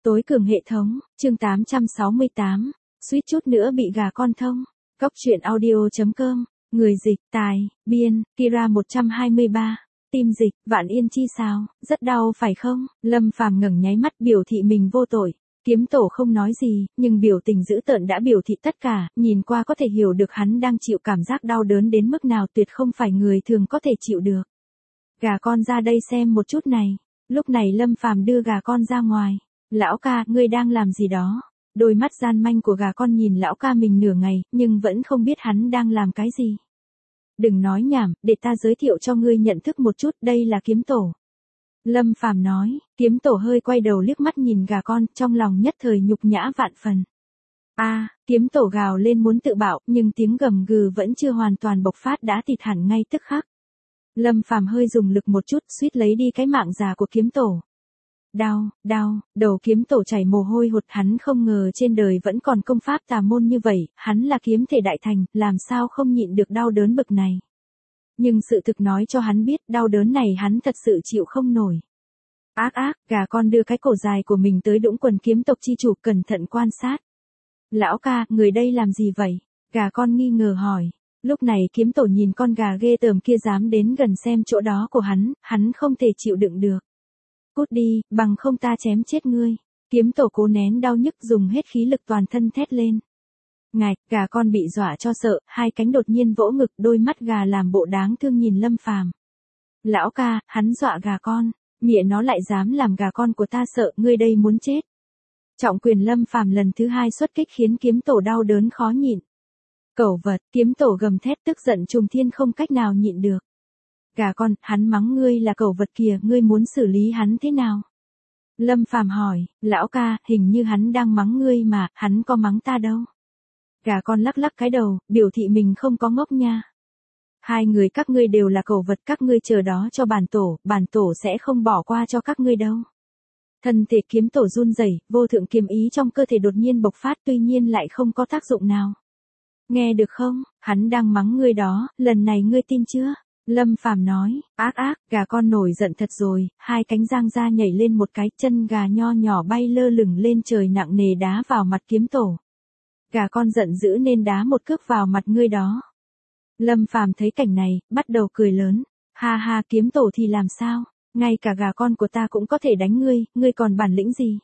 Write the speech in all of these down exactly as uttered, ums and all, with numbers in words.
Tối cường hệ thống, chương tám trăm sáu mươi tám, suýt chút nữa bị gà con thông. Góc truyện audio chấm com, người dịch, tài, biên, Kira một trăm hai mươi ba, tim dịch, Vạn Yên chi sao, rất đau phải không? Lâm Phàm ngẩng nháy mắt biểu thị mình vô tội. Kiếm tổ không nói gì, nhưng biểu tình dữ tợn đã biểu thị tất cả, nhìn qua có thể hiểu được hắn đang chịu cảm giác đau đớn đến mức nào tuyệt không phải người thường có thể chịu được. Gà con ra đây xem một chút này. Lúc này Lâm Phàm đưa gà con ra ngoài. Lão ca, ngươi đang làm gì đó? Đôi mắt gian manh của gà con nhìn lão ca mình nửa ngày, nhưng vẫn không biết hắn đang làm cái gì. Đừng nói nhảm, để ta giới thiệu cho ngươi nhận thức một chút, đây là kiếm tổ. Lâm Phàm nói, kiếm tổ hơi quay đầu liếc mắt nhìn gà con, trong lòng nhất thời nhục nhã vạn phần. A, à, kiếm tổ gào lên muốn tự bạo, nhưng tiếng gầm gừ vẫn chưa hoàn toàn bộc phát đã thịt hẳn ngay tức khắc. Lâm Phàm hơi dùng lực một chút, suýt lấy đi cái mạng già của kiếm tổ. Đau, đau, đầu kiếm tổ chảy mồ hôi hột, hắn không ngờ trên đời vẫn còn công pháp tà môn như vậy, hắn là kiếm thể đại thành, làm sao không nhịn được đau đớn bực này. Nhưng sự thực nói cho hắn biết đau đớn này hắn thật sự chịu không nổi. Ác ác, gà con đưa cái cổ dài của mình tới đũng quần kiếm tộc chi chủ cẩn thận quan sát. Lão ca, người đây làm gì vậy? Gà con nghi ngờ hỏi. Lúc này kiếm tổ nhìn con gà ghê tởm kia dám đến gần xem chỗ đó của hắn, hắn không thể chịu đựng được. Cút đi, bằng không ta chém chết ngươi. Kiếm tổ cố nén đau nhức dùng hết khí lực toàn thân thét lên. Ngạch, gà con bị dọa cho sợ, hai cánh đột nhiên vỗ ngực, đôi mắt gà làm bộ đáng thương nhìn Lâm Phàm. Lão ca, hắn dọa gà con, mẹ nó lại dám làm gà con của ta sợ, ngươi đây muốn chết. Trọng quyền Lâm Phàm lần thứ hai xuất kích khiến kiếm tổ đau đớn khó nhịn. Cẩu vật, kiếm tổ gầm thét tức giận trùng thiên không cách nào nhịn được. Gà con, hắn mắng ngươi là cẩu vật kìa, ngươi muốn xử lý hắn thế nào? Lâm Phàm hỏi, lão ca, hình như hắn đang mắng ngươi mà, hắn có mắng ta đâu. Gà con lắc lắc cái đầu, biểu thị mình không có ngốc nha. Hai người các ngươi đều là cẩu vật, các ngươi chờ đó cho bản tổ, bản tổ sẽ không bỏ qua cho các ngươi đâu. Thân thể kiếm tổ run rẩy, vô thượng kiếm ý trong cơ thể đột nhiên bộc phát tuy nhiên lại không có tác dụng nào. Nghe được không, hắn đang mắng ngươi đó, lần này ngươi tin chưa? Lâm Phàm nói, ác ác, gà con nổi giận thật rồi, hai cánh giang ra nhảy lên một cái, chân gà nho nhỏ bay lơ lửng lên trời nặng nề đá vào mặt kiếm tổ. Gà con giận dữ nên đá một cước vào mặt ngươi đó. Lâm Phàm thấy cảnh này, bắt đầu cười lớn, ha ha, kiếm tổ thì làm sao, ngay cả gà con của ta cũng có thể đánh ngươi, ngươi còn bản lĩnh gì?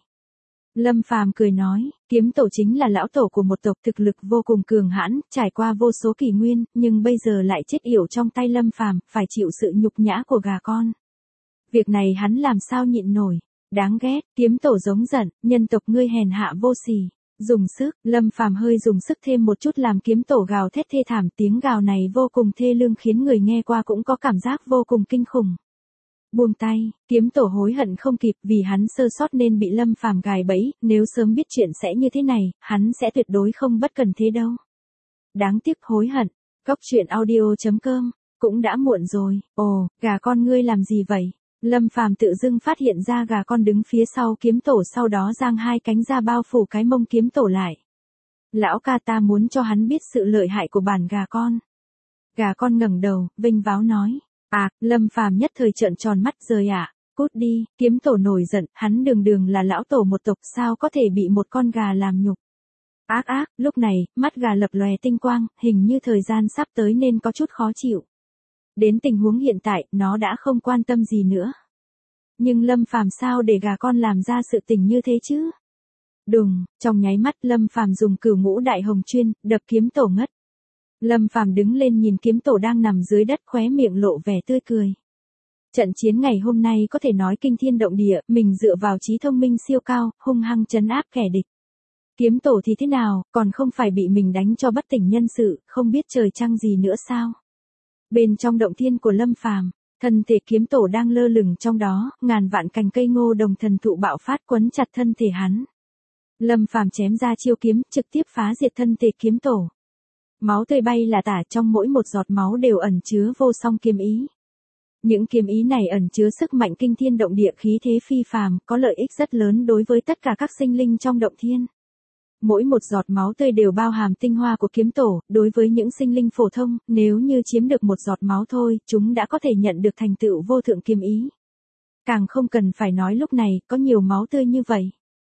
Lâm Phàm cười nói, kiếm tổ chính là lão tổ của một tộc thực lực vô cùng cường hãn, trải qua vô số kỷ nguyên, nhưng bây giờ lại chết yểu trong tay Lâm Phàm, phải chịu sự nhục nhã của gà con. Việc này hắn làm sao nhịn nổi, đáng ghét, kiếm tổ giống giận, nhân tộc ngươi hèn hạ vô sỉ. Dùng sức, Lâm Phàm hơi dùng sức thêm một chút làm kiếm tổ gào thét thê thảm, tiếng gào này vô cùng thê lương khiến người nghe qua cũng có cảm giác vô cùng kinh khủng. Buông tay, kiếm tổ hối hận không kịp vì hắn sơ sót nên bị Lâm Phàm gài bẫy, nếu sớm biết chuyện sẽ như thế này, hắn sẽ tuyệt đối không bất cần thế đâu. Đáng tiếc hối hận, góc truyện audio chấm com, cũng đã muộn rồi, ồ, gà con ngươi làm gì vậy? Lâm Phàm tự dưng phát hiện ra gà con đứng phía sau kiếm tổ sau đó giang hai cánh ra bao phủ cái mông kiếm tổ lại. Lão ca, ta muốn cho hắn biết sự lợi hại của bản gà con. Gà con ngẩng đầu, vênh váo nói. À, Lâm Phàm nhất thời trợn tròn mắt rời ạ, à, cút đi, kiếm tổ nổi giận, hắn đường đường là lão tổ một tộc sao có thể bị một con gà làm nhục. Ác ác, lúc này, mắt gà lập lòe tinh quang, hình như thời gian sắp tới nên có chút khó chịu. Đến tình huống hiện tại, nó đã không quan tâm gì nữa. Nhưng Lâm Phàm sao để gà con làm ra sự tình như thế chứ? Đùng, trong nháy mắt Lâm Phàm dùng cửu ngũ đại hồng chuyên, đập kiếm tổ ngất. Lâm Phàm đứng lên nhìn kiếm tổ đang nằm dưới đất khóe miệng lộ vẻ tươi cười. Trận chiến ngày hôm nay có thể nói kinh thiên động địa, mình dựa vào trí thông minh siêu cao, hung hăng trấn áp kẻ địch. Kiếm tổ thì thế nào, còn không phải bị mình đánh cho bất tỉnh nhân sự, không biết trời trăng gì nữa sao? Bên trong động thiên của Lâm Phàm, thân thể kiếm tổ đang lơ lửng trong đó, ngàn vạn cành cây ngô đồng thần thụ bạo phát quấn chặt thân thể hắn. Lâm Phàm chém ra chiêu kiếm, trực tiếp phá diệt thân thể kiếm tổ. Máu tươi bay là tả, trong mỗi một giọt máu đều ẩn chứa vô song kiếm ý. Những kiếm ý này ẩn chứa sức mạnh kinh thiên động địa, khí thế phi phàm, có lợi ích rất lớn đối với tất cả các sinh linh trong động thiên. Mỗi một giọt máu tươi đều bao hàm tinh hoa của kiếm tổ, đối với những sinh linh phổ thông, nếu như chiếm được một giọt máu thôi, chúng đã có thể nhận được thành tựu vô thượng kiếm ý. Càng không cần phải nói lúc này, có nhiều máu tươi như vậy.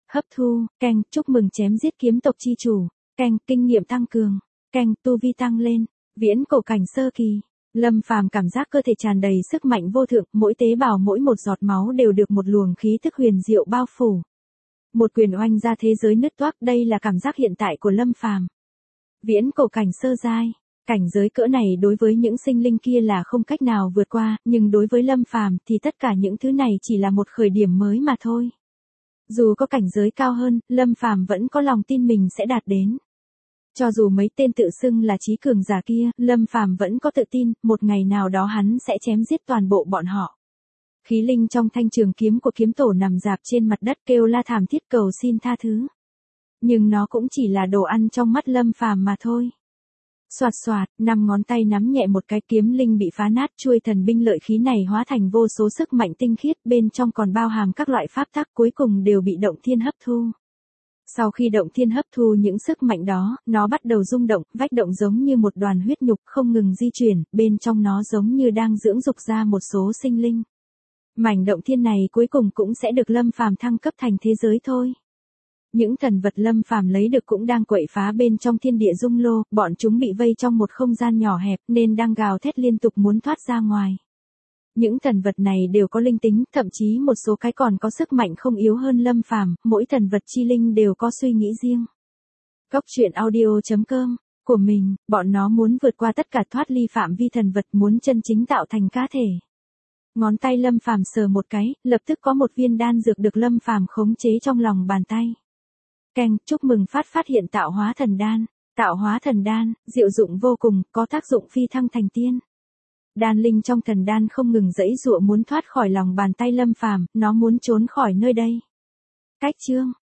hấp thu, canh, chúc mừng chém giết kiếm tộc chi chủ, canh, kinh nghiệm tăng cường, canh, tu vi tăng lên, viễn cổ cảnh sơ kỳ. Lâm Phàm cảm giác cơ thể tràn đầy sức mạnh vô thượng, mỗi tế bào mỗi một giọt máu đều được một luồng khí thức huyền diệu bao phủ. Một quyền oanh ra thế giới nứt toác, đây là cảm giác hiện tại của Lâm Phàm. Viễn cổ cảnh sơ giai, cảnh giới cỡ này đối với những sinh linh kia là không cách nào vượt qua, nhưng đối với Lâm Phàm thì tất cả những thứ này chỉ là một khởi điểm mới mà thôi. Dù có cảnh giới cao hơn, Lâm Phàm vẫn có lòng tin mình sẽ đạt đến. Cho dù mấy tên tự xưng là trí cường giả kia, Lâm Phàm vẫn có tự tin, một ngày nào đó hắn sẽ chém giết toàn bộ bọn họ. Khí linh trong thanh trường kiếm của kiếm tổ nằm rạp trên mặt đất kêu la thảm thiết cầu xin tha thứ. Nhưng nó cũng chỉ là đồ ăn trong mắt Lâm Phàm mà thôi. Soạt soạt, năm ngón tay nắm nhẹ một cái, kiếm linh bị phá nát, chuôi thần binh lợi khí này hóa thành vô số sức mạnh tinh khiết, bên trong còn bao hàm các loại pháp tắc, cuối cùng đều bị động thiên hấp thu. Sau khi động thiên hấp thu những sức mạnh đó, nó bắt đầu rung động, vách động giống như một đoàn huyết nhục không ngừng di chuyển, bên trong nó giống như đang dưỡng dục ra một số sinh linh. Mảnh động thiên này cuối cùng cũng sẽ được Lâm Phàm thăng cấp thành thế giới thôi. Những thần vật Lâm Phàm lấy được cũng đang quậy phá bên trong thiên địa dung lô, bọn chúng bị vây trong một không gian nhỏ hẹp nên đang gào thét liên tục muốn thoát ra ngoài. Những thần vật này đều có linh tính, thậm chí một số cái còn có sức mạnh không yếu hơn Lâm Phàm, mỗi thần vật chi linh đều có suy nghĩ riêng. Cốc truyện audio chấm com của mình, bọn nó muốn vượt qua tất cả, thoát ly phạm vi thần vật, muốn chân chính tạo thành cá thể. Ngón tay Lâm Phàm sờ một cái, lập tức có một viên đan dược được Lâm Phàm khống chế trong lòng bàn tay. Keng, chúc mừng phát phát hiện tạo hóa thần đan. Tạo hóa thần đan, diệu dụng vô cùng, có tác dụng phi thăng thành tiên. Đan linh trong thần đan không ngừng giãy giụa muốn thoát khỏi lòng bàn tay Lâm Phàm, nó muốn trốn khỏi nơi đây. Cách chương